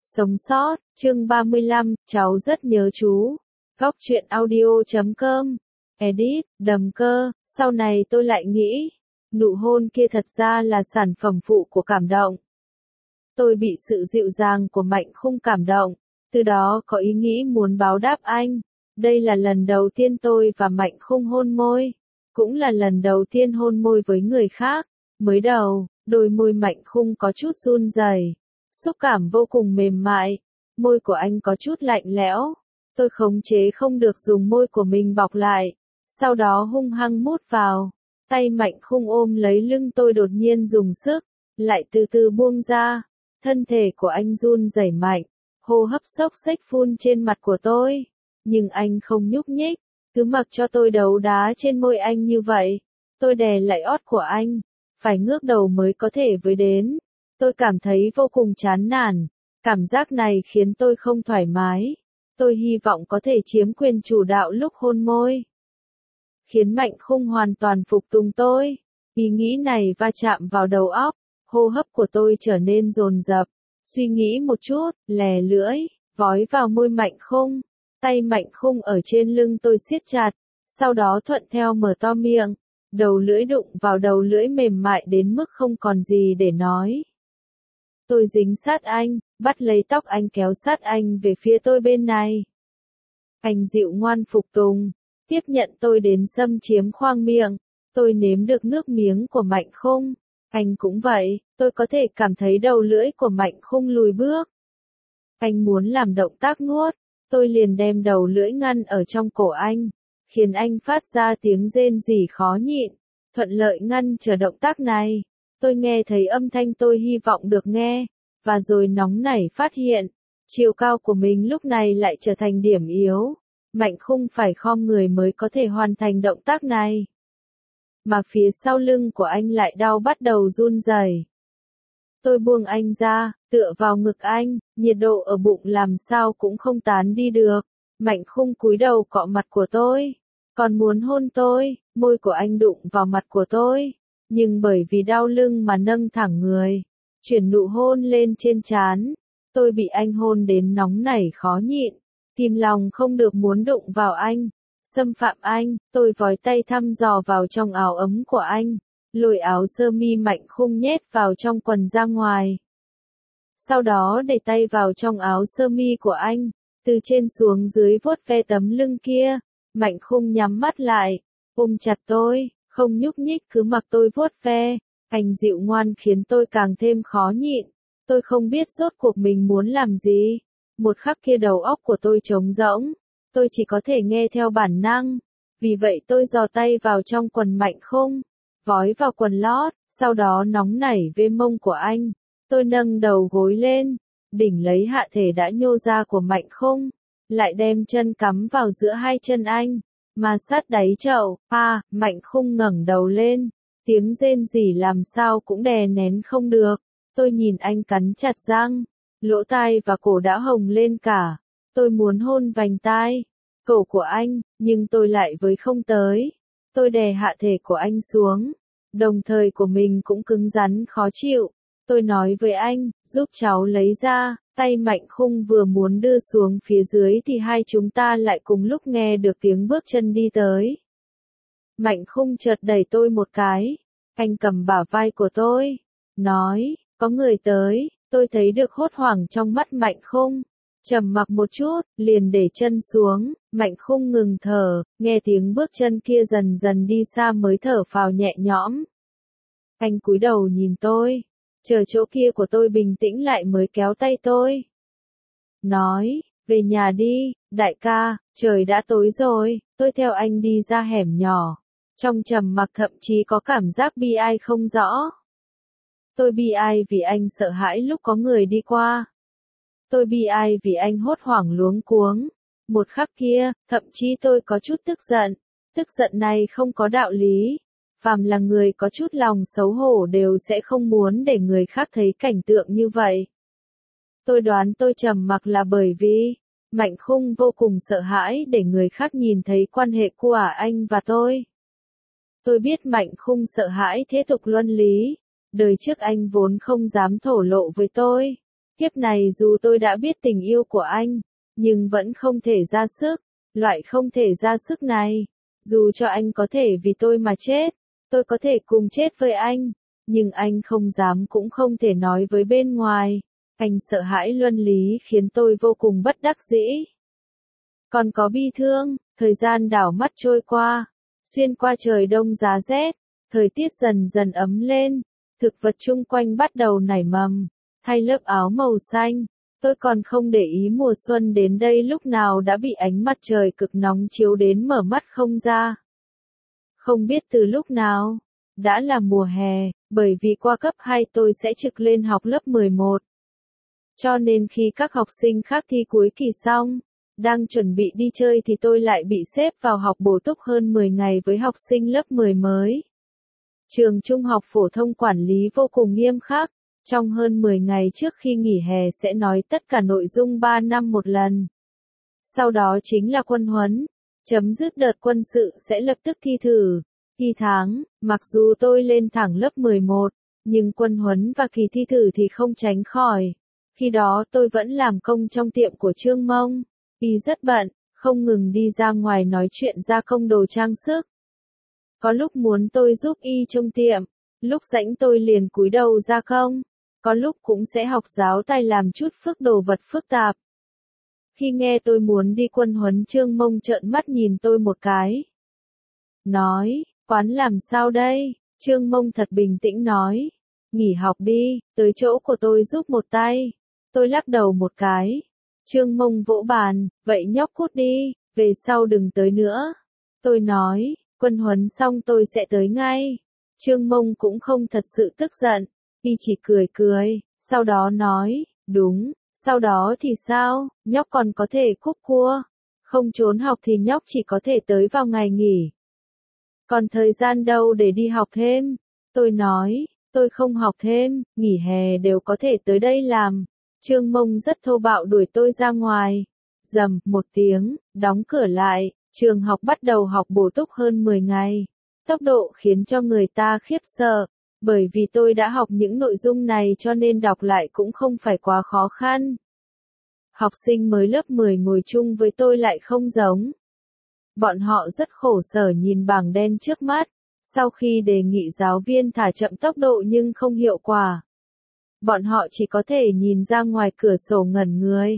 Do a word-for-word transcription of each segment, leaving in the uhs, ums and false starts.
Sống sót, chương ba mươi lăm, cháu rất nhớ chú. Góc truyện audio chấm com. Edit, Đầm Cơ. Sau này tôi lại nghĩ, nụ hôn kia thật ra là sản phẩm phụ của cảm động. Tôi bị sự dịu dàng của Mạnh Khung cảm động, từ đó có ý nghĩ muốn báo đáp anh. Đây là lần đầu tiên tôi và Mạnh Khung hôn môi, cũng là lần đầu tiên hôn môi với người khác. Mới đầu, đôi môi Mạnh Khung có chút run rẩy, xúc cảm vô cùng mềm mại, môi của anh có chút lạnh lẽo. Tôi khống chế không được dùng môi của mình bọc lại, sau đó hung hăng mút vào. Tay Mạnh Khung ôm lấy lưng tôi đột nhiên dùng sức, lại từ từ buông ra. Thân thể của anh run rẩy mạnh, hô hấp xốc xếch phun trên mặt của tôi. Nhưng anh không nhúc nhích, cứ mặc cho tôi đấu đá trên môi anh như vậy. Tôi đè lại ót của anh, phải ngước đầu mới có thể với đến. Tôi cảm thấy vô cùng chán nản, cảm giác này khiến tôi không thoải mái. Tôi hy vọng có thể chiếm quyền chủ đạo lúc hôn môi, khiến Mạnh Khung hoàn toàn phục tùng tôi. Ý nghĩ này va chạm vào đầu óc, hô hấp của tôi trở nên dồn dập. Suy nghĩ một chút, lè lưỡi, vói vào môi Mạnh Khung. Tay Mạnh Khung ở trên lưng tôi siết chặt, sau đó thuận theo mở to miệng, đầu lưỡi đụng vào đầu lưỡi mềm mại đến mức không còn gì để nói. Tôi dính sát anh, bắt lấy tóc anh kéo sát anh về phía tôi bên này. Anh dịu ngoan phục tùng, tiếp nhận tôi đến xâm chiếm khoang miệng. Tôi nếm được nước miếng của Mạnh Khung. Anh cũng vậy, tôi có thể cảm thấy đầu lưỡi của Mạnh Khung lùi bước. Anh muốn làm động tác nuốt, tôi liền đem đầu lưỡi ngăn ở trong cổ anh, khiến anh phát ra tiếng rên rỉ khó nhịn, thuận lợi ngăn trở động tác này. Tôi nghe thấy âm thanh tôi hy vọng được nghe, và rồi nóng nảy phát hiện, chiều cao của mình lúc này lại trở thành điểm yếu. Mạnh Khung phải khom người mới có thể hoàn thành động tác này. Mà phía sau lưng của anh lại đau bắt đầu run rẩy. Tôi buông anh ra, tựa vào ngực anh, nhiệt độ ở bụng làm sao cũng không tán đi được. Mạnh Khung cúi đầu cọ mặt của tôi, còn muốn hôn tôi, môi của anh đụng vào mặt của tôi. Nhưng bởi vì đau lưng mà nâng thẳng người, chuyển nụ hôn lên trên trán. Tôi bị anh hôn đến nóng nảy khó nhịn, kìm lòng không được muốn đụng vào anh, xâm phạm anh. Tôi vói tay thăm dò vào trong áo ấm của anh, lôi áo sơ mi Mạnh Khung nhét vào trong quần ra ngoài. Sau đó để tay vào trong áo sơ mi của anh, từ trên xuống dưới vuốt ve tấm lưng kia. Mạnh Khung nhắm mắt lại, ôm chặt tôi, không nhúc nhích cứ mặc tôi vuốt ve. Anh dịu ngoan khiến tôi càng thêm khó nhịn. Tôi không biết rốt cuộc mình muốn làm gì. Một khắc kia đầu óc của tôi trống rỗng. Tôi chỉ có thể nghe theo bản năng. Vì vậy tôi giò tay vào trong quần Mạnh Khung, vói vào quần lót, sau đó nóng nảy về mông của anh. Tôi nâng đầu gối lên, đỉnh lấy hạ thể đã nhô ra của Mạnh Khung, lại đem chân cắm vào giữa hai chân anh, mà sát đáy chậu. À, Mạnh Khung ngẩng đầu lên, tiếng rên rỉ làm sao cũng đè nén không được. Tôi nhìn anh cắn chặt răng, lỗ tai và cổ đã hồng lên cả. Tôi muốn hôn vành tai, cổ của anh, nhưng tôi lại với không tới. Tôi đè hạ thể của anh xuống, đồng thời của mình cũng cứng rắn khó chịu. Tôi nói với anh, giúp cháu lấy ra. Tay Mạnh Khung vừa muốn đưa xuống phía dưới thì hai chúng ta lại cùng lúc nghe được tiếng bước chân đi tới. Mạnh Khung chợt đẩy tôi một cái. Anh cầm bả vai của tôi, nói, có người tới. Tôi thấy được hốt hoảng trong mắt Mạnh Khung. Trầm mặc một chút, liền để chân xuống. Mạnh Khung ngừng thở, nghe tiếng bước chân kia dần dần đi xa mới thở phào nhẹ nhõm. Anh cúi đầu nhìn tôi, chờ chỗ kia của tôi bình tĩnh lại mới kéo tay tôi, nói, về nhà đi, đại ca, trời đã tối rồi. Tôi theo anh đi ra hẻm nhỏ, trong trầm mặc thậm chí có cảm giác bi ai không rõ. Tôi bi ai vì anh sợ hãi lúc có người đi qua. Tôi bi ai vì anh hốt hoảng luống cuống. Một khắc kia, thậm chí tôi có chút tức giận. Tức giận này không có đạo lý. Phàm là người có chút lòng xấu hổ đều sẽ không muốn để người khác thấy cảnh tượng như vậy. Tôi đoán tôi trầm mặc là bởi vì Mạnh Khung vô cùng sợ hãi để người khác nhìn thấy quan hệ của anh và tôi. Tôi biết Mạnh Khung sợ hãi thế tục luân lý. Đời trước anh vốn không dám thổ lộ với tôi. Kiếp này dù tôi đã biết tình yêu của anh, nhưng vẫn không thể ra sức. Loại không thể ra sức này, dù cho anh có thể vì tôi mà chết, tôi có thể cùng chết với anh, nhưng anh không dám cũng không thể nói với bên ngoài. Anh sợ hãi luân lý khiến tôi vô cùng bất đắc dĩ. Còn có bi thương, thời gian đảo mắt trôi qua, xuyên qua trời đông giá rét, thời tiết dần dần ấm lên, thực vật chung quanh bắt đầu nảy mầm, thay lớp áo màu xanh. Tôi còn không để ý mùa xuân đến đây lúc nào đã bị ánh mặt trời cực nóng chiếu đến mở mắt không ra. Không biết từ lúc nào, đã là mùa hè, bởi vì qua cấp hai tôi sẽ trực lên học lớp mười một. Cho nên khi các học sinh khác thi cuối kỳ xong, đang chuẩn bị đi chơi thì tôi lại bị xếp vào học bổ túc hơn mười ngày với học sinh lớp mười mới. Trường trung học phổ thông quản lý vô cùng nghiêm khắc. Trong hơn mười ngày trước khi nghỉ hè sẽ nói tất cả nội dung ba năm một lần. Sau đó chính là quân huấn. Chấm dứt đợt quân sự sẽ lập tức thi thử, thi tháng. Mặc dù tôi lên thẳng lớp mười một, nhưng quân huấn và kỳ thi thử thì không tránh khỏi. Khi đó tôi vẫn làm công trong tiệm của Trương Mông. Y rất bận, không ngừng đi ra ngoài nói chuyện gia công đồ trang sức. Có lúc muốn tôi giúp Y trong tiệm, lúc rảnh tôi liền cúi đầu gia công. Có lúc cũng sẽ học giáo tay làm chút phức đồ vật phức tạp. Khi nghe tôi muốn đi quân huấn Trương Mông trợn mắt nhìn tôi một cái. Nói, quán làm sao đây? Trương Mông thật bình tĩnh nói. Nghỉ học đi, tới chỗ của tôi giúp một tay. Tôi lắc đầu một cái. Trương Mông vỗ bàn, vậy nhóc cút đi, về sau đừng tới nữa. Tôi nói, quân huấn xong tôi sẽ tới ngay. Trương Mông cũng không thật sự tức giận. Y chỉ cười cười, sau đó nói, đúng, sau đó thì sao, nhóc còn có thể cúp cua, không trốn học thì nhóc chỉ có thể tới vào ngày nghỉ. Còn thời gian đâu để đi học thêm? Tôi nói, tôi không học thêm, nghỉ hè đều có thể tới đây làm. Trương Mông rất thô bạo đuổi tôi ra ngoài. Rầm, một tiếng, đóng cửa lại, trường học bắt đầu học bổ túc hơn mười ngày. Tốc độ khiến cho người ta khiếp sợ. Bởi vì tôi đã học những nội dung này cho nên đọc lại cũng không phải quá khó khăn. Học sinh mới lớp mười ngồi chung với tôi lại không giống. Bọn họ rất khổ sở nhìn bảng đen trước mắt, sau khi đề nghị giáo viên thả chậm tốc độ nhưng không hiệu quả. Bọn họ chỉ có thể nhìn ra ngoài cửa sổ ngẩn người.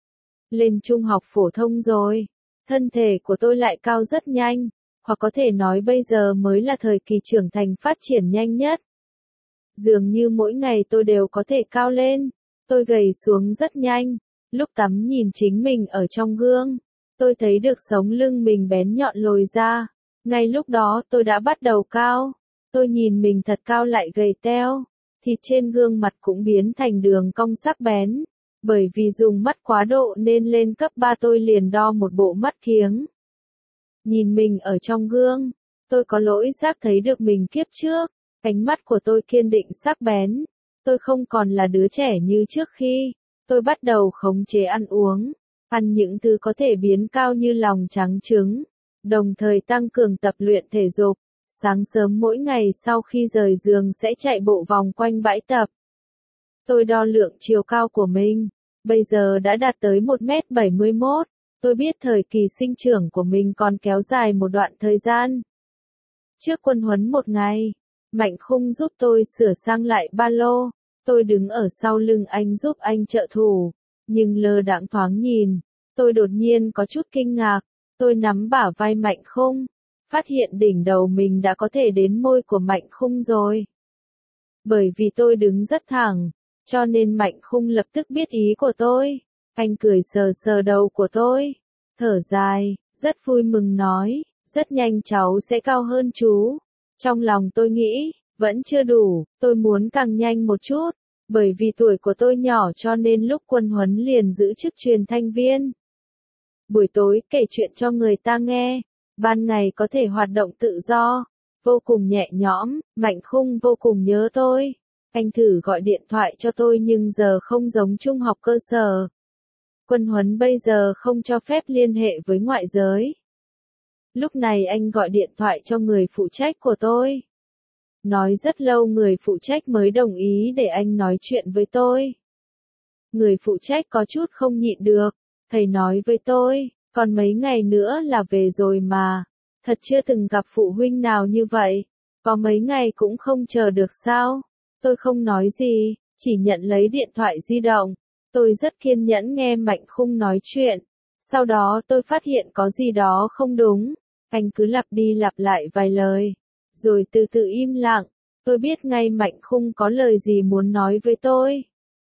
Lên trung học phổ thông rồi, thân thể của tôi lại cao rất nhanh, hoặc có thể nói bây giờ mới là thời kỳ trưởng thành phát triển nhanh nhất. Dường như mỗi ngày tôi đều có thể cao lên, tôi gầy xuống rất nhanh. Lúc tắm nhìn chính mình ở trong gương, tôi thấy được sống lưng mình bén nhọn lồi ra. Ngay lúc đó tôi đã bắt đầu cao. Tôi nhìn mình thật cao lại gầy teo. Thịt trên gương mặt cũng biến thành đường cong sắc bén. Bởi vì dùng mắt quá độ nên lên cấp ba tôi liền đo một bộ mắt kiếng. Nhìn mình ở trong gương, tôi có lỗi giác thấy được mình kiếp trước. Ánh mắt của tôi kiên định sắc bén. Tôi không còn là đứa trẻ như trước khi. Tôi bắt đầu khống chế ăn uống. Ăn những thứ có thể biến cao như lòng trắng trứng. Đồng thời tăng cường tập luyện thể dục. Sáng sớm mỗi ngày sau khi rời giường sẽ chạy bộ vòng quanh bãi tập. Tôi đo lượng chiều cao của mình. Bây giờ đã đạt tới một mét bảy mươi mốt. Tôi biết thời kỳ sinh trưởng của mình còn kéo dài một đoạn thời gian. Trước quân huấn một ngày, Mạnh Khung giúp tôi sửa sang lại ba lô. Tôi đứng ở sau lưng anh giúp anh trợ thủ. Nhưng lơ đãng thoáng nhìn, tôi đột nhiên có chút kinh ngạc. Tôi nắm bả vai Mạnh Khung, phát hiện đỉnh đầu mình đã có thể đến môi của Mạnh Khung rồi. Bởi vì tôi đứng rất thẳng, cho nên Mạnh Khung lập tức biết ý của tôi. Anh cười sờ sờ đầu của tôi, thở dài, rất vui mừng nói, rất nhanh cháu sẽ cao hơn chú. Trong lòng tôi nghĩ, vẫn chưa đủ, tôi muốn càng nhanh một chút. Bởi vì tuổi của tôi nhỏ cho nên lúc quân huấn liền giữ chức truyền thanh viên. Buổi tối kể chuyện cho người ta nghe, ban ngày có thể hoạt động tự do, vô cùng nhẹ nhõm. Mạnh Khung vô cùng nhớ tôi. Anh thử gọi điện thoại cho tôi nhưng giờ không giống trung học cơ sở. Quân huấn bây giờ không cho phép liên hệ với ngoại giới. Lúc này anh gọi điện thoại cho người phụ trách của tôi. Nói rất lâu người phụ trách mới đồng ý để anh nói chuyện với tôi. Người phụ trách có chút không nhịn được, thầy nói với tôi, còn mấy ngày nữa là về rồi mà, thật chưa từng gặp phụ huynh nào như vậy, có mấy ngày cũng không chờ được sao? Tôi không nói gì, chỉ nhận lấy điện thoại di động, tôi rất kiên nhẫn nghe Mạnh Khung nói chuyện, sau đó tôi phát hiện có gì đó không đúng, anh cứ lặp đi lặp lại vài lời, rồi từ từ im lặng, tôi biết ngay Mạnh Khung có lời gì muốn nói với tôi.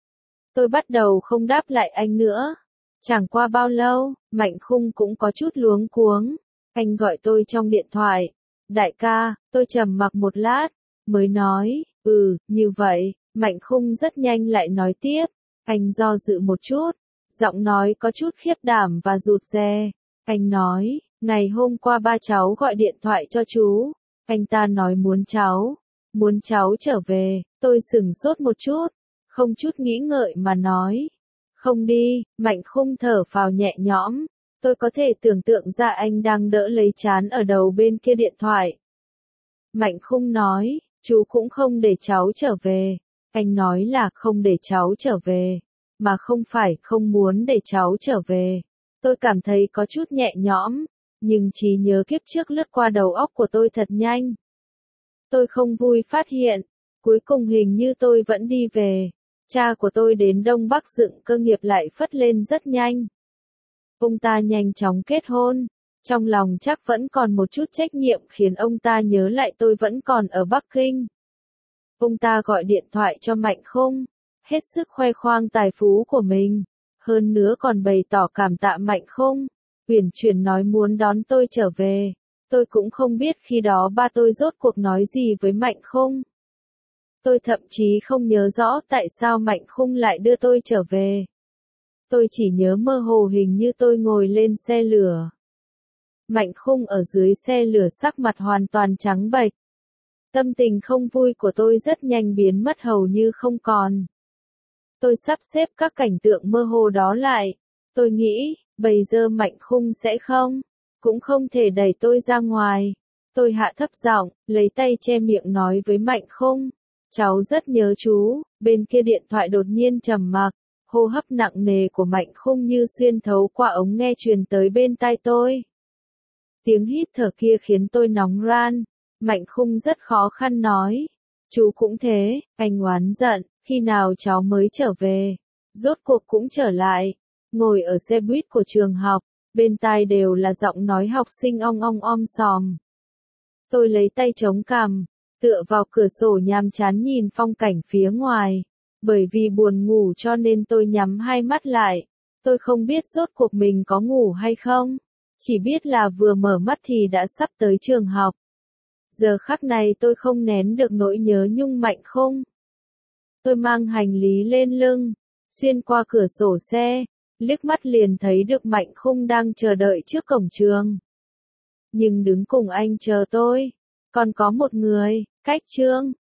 Tôi bắt đầu không đáp lại anh nữa. Chẳng qua bao lâu, Mạnh Khung cũng có chút luống cuống. Anh gọi tôi trong điện thoại. Đại ca, tôi trầm mặc một lát, mới nói, ừ, như vậy. Mạnh Khung rất nhanh lại nói tiếp. Anh do dự một chút, giọng nói có chút khiếp đảm và rụt rè. Anh nói, ngày hôm qua ba cháu gọi điện thoại cho chú. Anh ta nói muốn cháu, muốn cháu trở về. Tôi sửng sốt một chút, không chút nghĩ ngợi mà nói. Không đi, Mạnh Khung thở phào nhẹ nhõm. Tôi có thể tưởng tượng ra anh đang đỡ lấy trán ở đầu bên kia điện thoại. Mạnh Khung nói, chú cũng không để cháu trở về. Anh nói là không để cháu trở về, mà không phải không muốn để cháu trở về. Tôi cảm thấy có chút nhẹ nhõm, nhưng trí nhớ kiếp trước lướt qua đầu óc của tôi thật nhanh. Tôi không vui phát hiện, cuối cùng hình như tôi vẫn đi về. Cha của tôi đến Đông Bắc dựng cơ nghiệp lại phất lên rất nhanh. Ông ta nhanh chóng kết hôn, trong lòng chắc vẫn còn một chút trách nhiệm khiến ông ta nhớ lại tôi vẫn còn ở Bắc Kinh. Ông ta gọi điện thoại cho Mạnh Khung, hết sức khoe khoang tài phú của mình, hơn nữa còn bày tỏ cảm tạ Mạnh Khung, uyển chuyển nói muốn đón tôi trở về. Tôi cũng không biết khi đó ba tôi rốt cuộc nói gì với Mạnh Khung. Tôi thậm chí không nhớ rõ tại sao Mạnh Khung lại đưa tôi trở về. Tôi chỉ nhớ mơ hồ hình như tôi ngồi lên xe lửa. Mạnh Khung ở dưới xe lửa sắc mặt hoàn toàn trắng bệch. Tâm tình không vui của tôi rất nhanh biến mất hầu như không còn. Tôi sắp xếp các cảnh tượng mơ hồ đó lại. Tôi nghĩ, bây giờ Mạnh Khung sẽ không, cũng không thể đẩy tôi ra ngoài. Tôi hạ thấp giọng, lấy tay che miệng nói với Mạnh Khung. Cháu rất nhớ chú. Bên kia điện thoại đột nhiên trầm mặc, hô hấp nặng nề của Mạnh Khung như xuyên thấu qua ống nghe truyền tới bên tai tôi. Tiếng hít thở kia khiến tôi nóng ran. Mạnh Khung rất khó khăn nói. Chú cũng thế, anh oán giận, khi nào cháu mới trở về. Rốt cuộc cũng trở lại. Ngồi ở xe buýt của trường học, bên tai đều là giọng nói học sinh ong ong om sòm. Tôi lấy tay chống cằm, tựa vào cửa sổ nhàm chán nhìn phong cảnh phía ngoài. Bởi vì buồn ngủ cho nên tôi nhắm hai mắt lại. Tôi không biết rốt cuộc mình có ngủ hay không. Chỉ biết là vừa mở mắt thì đã sắp tới trường học. Giờ khắc này tôi không nén được nỗi nhớ nhung Mạnh Khung. Tôi mang hành lý lên lưng, xuyên qua cửa sổ xe, liếc mắt liền thấy được Mạnh Khung đang chờ đợi trước cổng trường. Nhưng đứng cùng anh chờ tôi, còn có một người, Cách Trương.